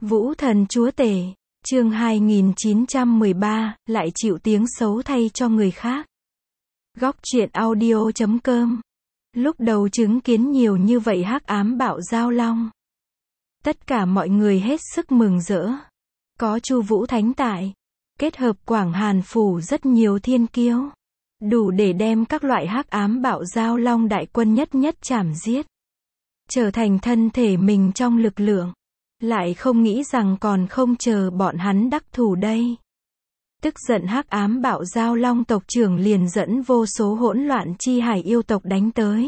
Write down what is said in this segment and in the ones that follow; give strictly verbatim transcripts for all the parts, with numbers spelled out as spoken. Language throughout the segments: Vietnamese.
Vũ thần chúa tể, chương hai nghìn chín trăm mười ba, lại chịu tiếng xấu thay cho người khác. Góc truyện audio chấm com. Lúc đầu chứng kiến nhiều như vậy hắc ám bạo giao long, tất cả mọi người hết sức mừng rỡ. Có Chu Vũ Thánh tại, kết hợp Quảng Hàn phủ rất nhiều thiên kiêu, đủ để đem các loại hắc ám bạo giao long đại quân nhất nhất chảm giết, trở thành thân thể mình trong lực lượng. Lại không nghĩ rằng còn không chờ bọn hắn đắc thủ đây. Tức giận hắc ám bạo giao long tộc trưởng liền dẫn vô số hỗn loạn chi hải yêu tộc đánh tới.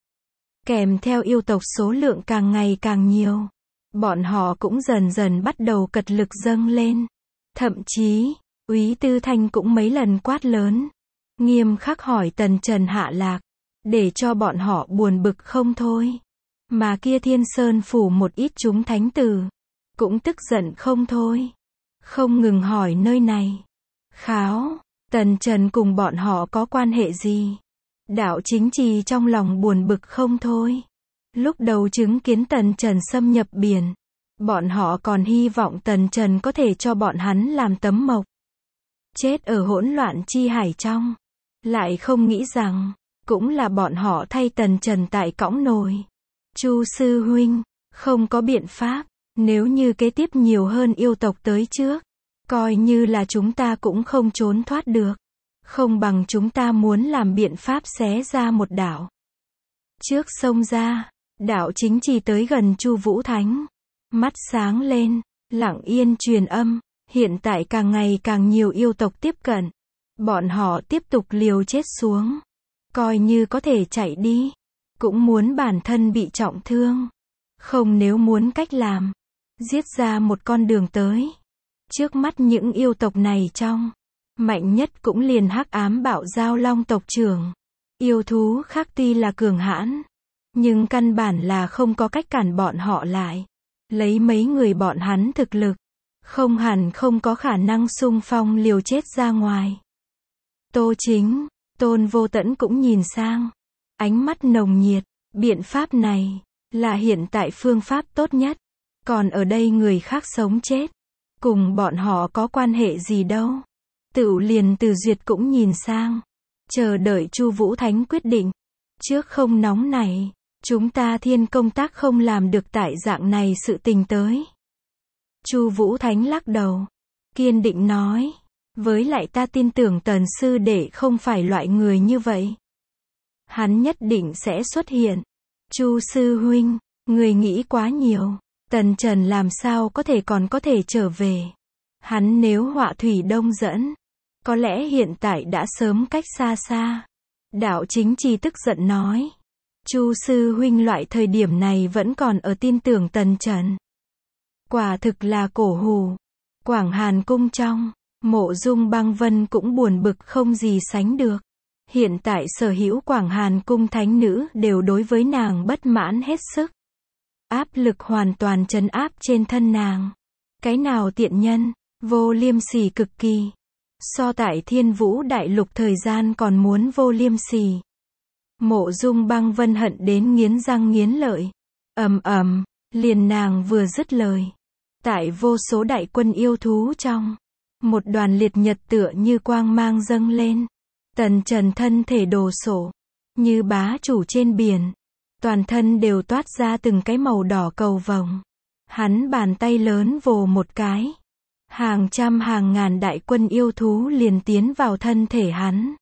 Kèm theo yêu tộc số lượng càng ngày càng nhiều, bọn họ cũng dần dần bắt đầu cật lực dâng lên. Thậm chí, Úy Tư Thanh cũng mấy lần quát lớn, nghiêm khắc hỏi Tần Trần hạ lạc, để cho bọn họ buồn bực không thôi. Mà kia Thiên Sơn phủ một ít chúng thánh tử, cũng tức giận không thôi, không ngừng hỏi nơi này. Kháo, Tần Trần cùng bọn họ có quan hệ gì? Đạo Chính Trì trong lòng buồn bực không thôi. Lúc đầu chứng kiến Tần Trần xâm nhập biển, bọn họ còn hy vọng Tần Trần có thể cho bọn hắn làm tấm mộc, chết ở hỗn loạn chi hải trong. Lại không nghĩ rằng, cũng là bọn họ thay Tần Trần tại cõng nồi. Chu sư huynh, không có biện pháp, nếu như kế tiếp nhiều hơn yêu tộc tới trước, coi như là chúng ta cũng không trốn thoát được. Không bằng chúng ta muốn làm biện pháp xé ra một đảo. Trước xông ra, Đạo Chính Trì tới gần Chu Vũ Thánh, mắt sáng lên, lặng yên truyền âm, hiện tại càng ngày càng nhiều yêu tộc tiếp cận, bọn họ tiếp tục liều chết xuống, coi như có thể chạy đi, cũng muốn bản thân bị trọng thương. Không, nếu muốn cách làm, giết ra một con đường tới. Trước mắt những yêu tộc này trong, mạnh nhất cũng liền hắc ám bạo giao long tộc trưởng. Yêu thú khác tuy là cường hãn, nhưng căn bản là không có cách cản bọn họ lại. Lấy mấy người bọn hắn thực lực, không hẳn không có khả năng xung phong liều chết ra ngoài. Tô Chính, Tôn Vô Tẫn cũng nhìn sang, ánh mắt nồng nhiệt. Biện pháp này, là hiện tại phương pháp tốt nhất. Còn ở đây người khác sống chết, cùng bọn họ có quan hệ gì đâu. Tửu liền Từ Duyệt cũng nhìn sang, chờ đợi Chu Vũ Thánh quyết định. Trước không nóng này, chúng ta thiên công tác không làm được tại dạng này sự tình tới. Chu Vũ Thánh lắc đầu, kiên định nói, với lại ta tin tưởng Tần sư đệ không phải loại người như vậy. Hắn nhất định sẽ xuất hiện. Chu sư huynh, người nghĩ quá nhiều. Tần Trần làm sao có thể còn có thể trở về. Hắn nếu họa thủy đông dẫn, có lẽ hiện tại đã sớm cách xa xa. Đạo Chính Trì tức giận nói, Chu sư huynh loại thời điểm này vẫn còn ở tin tưởng Tần Trần. Quả thực là cổ hủ. Quảng Hàn cung trong, Mộ Dung Băng Vân cũng buồn bực không gì sánh được. Hiện tại sở hữu Quảng Hàn cung thánh nữ đều đối với nàng bất mãn hết sức. Áp lực hoàn toàn trấn áp trên thân nàng. Cái nào tiện nhân, vô liêm sỉ cực kỳ. So tại Thiên Vũ Đại Lục thời gian còn muốn vô liêm sỉ. Mộ Dung Băng Vân hận đến nghiến răng nghiến lợi. Ầm ầm, liền nàng vừa dứt lời, tại vô số đại quân yêu thú trong, một đoàn liệt nhật tựa như quang mang dâng lên. Tần Trần thân thể đồ sộ, như bá chủ trên biển, toàn thân đều toát ra từng cái màu đỏ cầu vồng. Hắn bàn tay lớn vồ một cái, hàng trăm hàng ngàn đại quân yêu thú liền tiến vào thân thể hắn.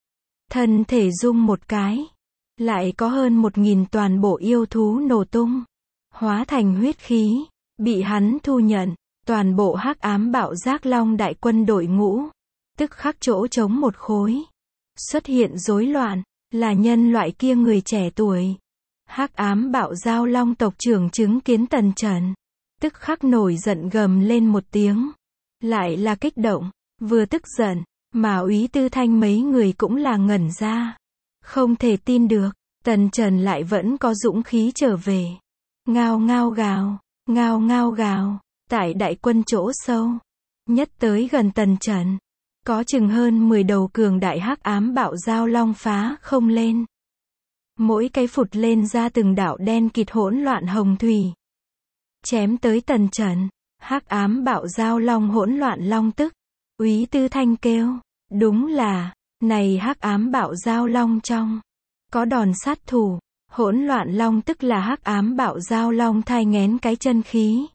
Thân thể rung một cái, lại có hơn một nghìn toàn bộ yêu thú nổ tung, hóa thành huyết khí, bị hắn thu nhận. Toàn bộ hắc ám bạo giác long đại quân đội ngũ, tức khắc chỗ trống một khối. Xuất hiện rối loạn, là nhân loại kia người trẻ tuổi. Hắc ám bạo giao long tộc trưởng chứng kiến Tần Trần, tức khắc nổi giận gầm lên một tiếng. Lại là kích động, vừa tức giận, mà Úy Tư Thanh mấy người cũng là ngẩn ra. Không thể tin được, Tần Trần lại vẫn có dũng khí trở về. Ngao ngao gào, ngao ngao gào, tại đại quân chỗ sâu, nhất tới gần Tần Trần. Có chừng hơn mười đầu cường đại hắc ám bạo giao long phá không lên. Mỗi cái phụt lên ra từng đạo đen kịt hỗn loạn hồng thủy. Chém tới Tần Trần. Hắc ám bạo giao long hỗn loạn long tức. Úy Tư Thanh kêu, đúng là, này hắc ám bạo giao long trong, có đòn sát thủ, hỗn loạn long tức là hắc ám bạo giao long thai nghén cái chân khí.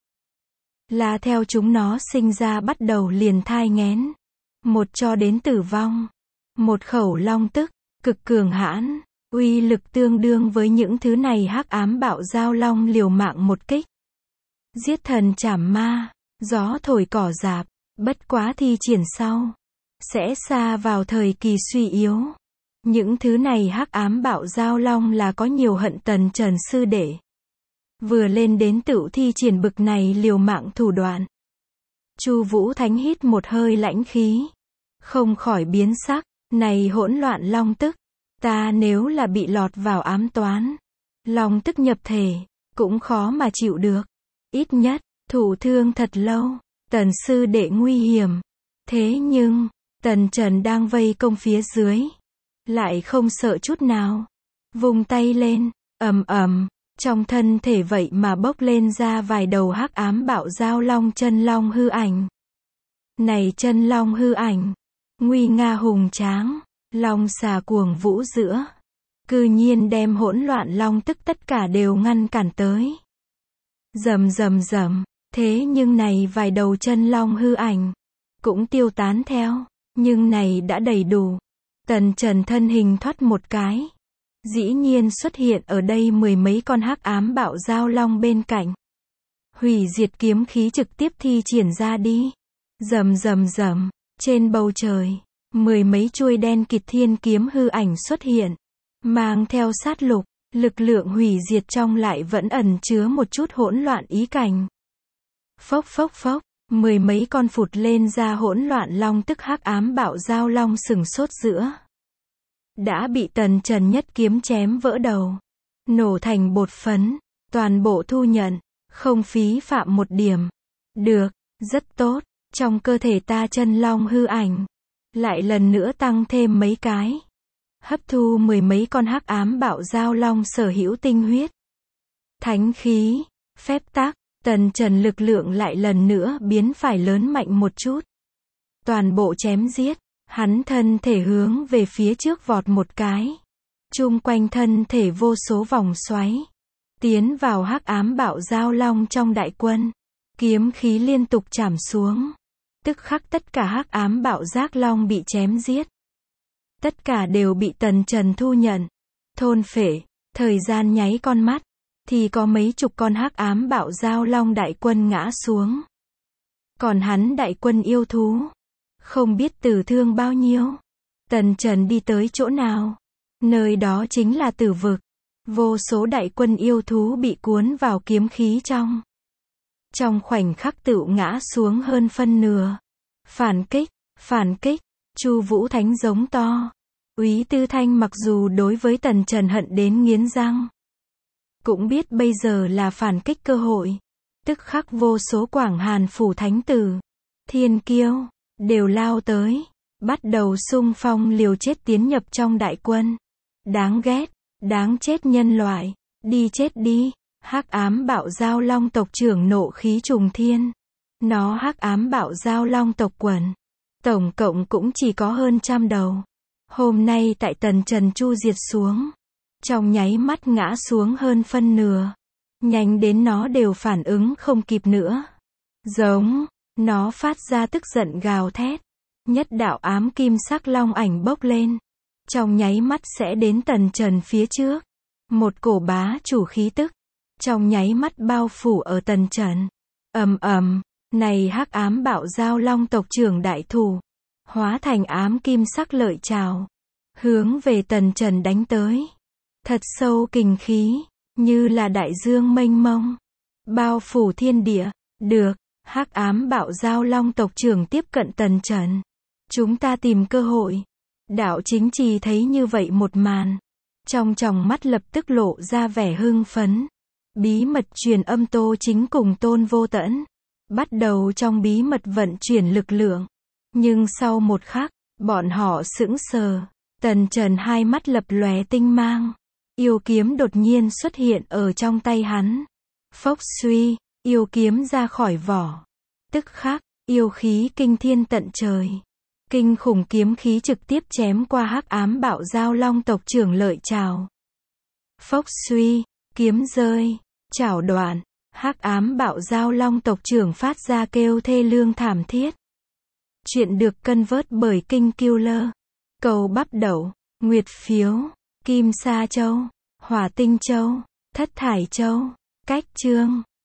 Là theo chúng nó sinh ra bắt đầu liền thai nghén. Một cho đến tử vong. Một khẩu long tức, cực cường hãn, uy lực tương đương với những thứ này hắc ám bạo giao long liều mạng một kích. Giết thần chảm ma, gió thổi cỏ rạp, bất quá thi triển sau, sẽ xa vào thời kỳ suy yếu. Những thứ này hắc ám bạo giao long là có nhiều hận Tần Trần sư đệ. Vừa lên đến tựu thi triển bực này liều mạng thủ đoạn. Chu Vũ Thánh hít một hơi lãnh khí, không khỏi biến sắc, này hỗn loạn long tức, ta nếu là bị lọt vào ám toán, long tức nhập thể, cũng khó mà chịu được. Ít nhất, thụ thương thật lâu, Tần sư đệ nguy hiểm. Thế nhưng, Tần Trần đang vây công phía dưới, lại không sợ chút nào. Vung tay lên, ầm ầm, trong thân thể vậy mà bốc lên ra vài đầu hắc ám bạo giao long chân long hư ảnh. Này chân long hư ảnh, nguy nga hùng tráng, long xà cuồng vũ giữa, cư nhiên đem hỗn loạn long tức tất cả đều ngăn cản tới. Rầm rầm rầm, thế nhưng này vài đầu chân long hư ảnh cũng tiêu tán theo, nhưng này đã đầy đủ. Tần Trần thân hình thoát một cái, dĩ nhiên xuất hiện ở đây mười mấy con hắc ám bạo giao long bên cạnh. Hủy diệt kiếm khí trực tiếp thi triển ra đi. Rầm rầm rầm, trên bầu trời, mười mấy chuôi đen kịt thiên kiếm hư ảnh xuất hiện, mang theo sát lục, lực lượng hủy diệt trong lại vẫn ẩn chứa một chút hỗn loạn ý cảnh. Phốc phốc phốc, mười mấy con phụt lên ra hỗn loạn long tức hắc ám bạo giao long sừng sốt giữa. Đã bị Tần Trần nhất kiếm chém vỡ đầu, nổ thành bột phấn, toàn bộ thu nhận, không phí phạm một điểm. Được, rất tốt, trong cơ thể ta chân long hư ảnh, lại lần nữa tăng thêm mấy cái. Hấp thu mười mấy con hắc ám bạo giao long sở hữu tinh huyết. Thánh khí, phép tắc, Tần Trần lực lượng lại lần nữa biến phải lớn mạnh một chút. Toàn bộ chém giết, hắn thân thể hướng về phía trước vọt một cái. Chung quanh thân thể vô số vòng xoáy, tiến vào hắc ám bạo giao long trong đại quân. Kiếm khí liên tục chảm xuống. Tức khắc tất cả hắc ám bạo giác long bị chém giết. Tất cả đều bị Tần Trần thu nhận, thôn phệ. Thời gian nháy con mắt, thì có mấy chục con hắc ám bạo giao long đại quân ngã xuống. Còn hắn đại quân yêu thú, không biết tử thương bao nhiêu. Tần Trần đi tới chỗ nào, nơi đó chính là tử vực. Vô số đại quân yêu thú bị cuốn vào kiếm khí trong. Trong khoảnh khắc tựu ngã xuống hơn phân nửa. Phản kích, phản kích, Chu Vũ Thánh giống to. Úy Tư Thanh mặc dù đối với Tần Trần hận đến nghiến răng, cũng biết bây giờ là phản kích cơ hội. Tức khắc vô số Quảng Hàn phủ thánh tử, thiên kiêu, đều lao tới, bắt đầu xung phong liều chết tiến nhập trong đại quân. Đáng ghét, đáng chết nhân loại, đi chết đi. Hắc ám bạo giao long tộc trưởng nộ khí trùng thiên. Nó hắc ám bạo giao long tộc quần, tổng cộng cũng chỉ có hơn trăm đầu. Hôm nay tại Tần Trần chu diệt xuống, trong nháy mắt ngã xuống hơn phân nửa. Nhanh đến nó đều phản ứng không kịp nữa. Giống, nó phát ra tức giận gào thét. Nhất đạo ám kim sắc long ảnh bốc lên. Trong nháy mắt sẽ đến Tần Trần phía trước. Một cổ bá chủ khí tức, trong nháy mắt bao phủ ở Tần Trần. Ầm ầm, này hắc ám bạo giao long tộc trưởng đại thủ, hóa thành ám kim sắc lợi trào, hướng về Tần Trần đánh tới. Thật sâu kình khí, như là đại dương mênh mông, bao phủ thiên địa. Được, hắc ám bạo giao long tộc trưởng tiếp cận Tần Trần. Chúng ta tìm cơ hội. Đạo Chính Trì thấy như vậy một màn, trong tròng mắt lập tức lộ ra vẻ hưng phấn. Bí mật truyền âm Tô Chính cùng Tôn Vô Tẫn, bắt đầu trong bí mật vận chuyển lực lượng. Nhưng sau một khắc, bọn họ sững sờ. Tần Trần hai mắt lập lóe tinh mang. Yêu kiếm đột nhiên xuất hiện ở trong tay hắn. Phốc suy, yêu kiếm ra khỏi vỏ. Tức khắc, yêu khí kinh thiên tận trời. Kinh khủng kiếm khí trực tiếp chém qua hắc ám bạo giao long tộc trưởng lợi trảo. Phốc suy, kiếm rơi, chảo đoạn, hắc ám bạo giao long tộc trưởng phát ra kêu thê lương thảm thiết. Chuyện được cân vớt bởi Kinh Killer. Cầu bắp đậu, nguyệt phiếu, kim sa châu, hỏa tinh châu, thất thải châu. Cách chương